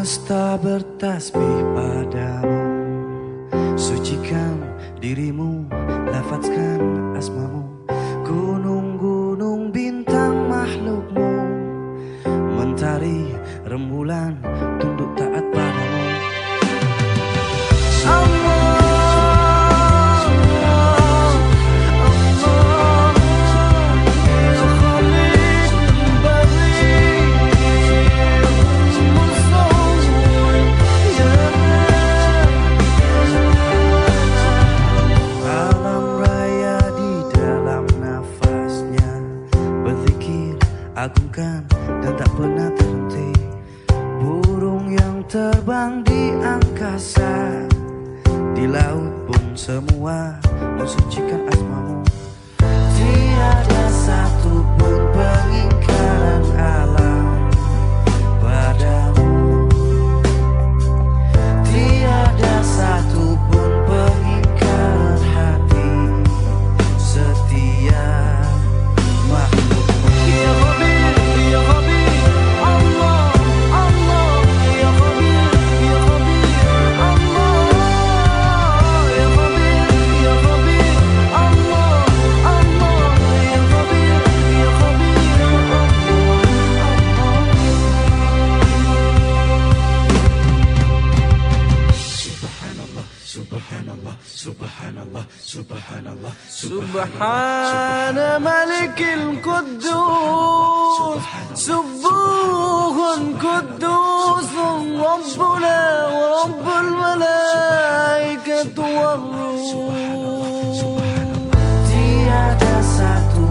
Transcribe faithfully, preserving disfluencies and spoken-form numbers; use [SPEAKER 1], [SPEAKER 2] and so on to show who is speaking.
[SPEAKER 1] Semesta bertasbih padamu, sucikan dirimu, lafazkan asmamu. Gunung-gunung bintang makhlukmu, mentari rembulan tunduk taat padamu. Allah, agungkan dan tak pernah terhenti. Burung yang terbang di angkasa, di laut pun semua mensucikan asmamu. Tiada satu pun pengingkaran alam padamu. Tiada satu pun pengingkaran hati setia makhluk. Subhanallah, Subhanallah, Subhanallah, Subhana Malikil Quddus, Subuhun Quddus, Rabbuna wa Rabbul Malaikatu war Ruh. Tiada satu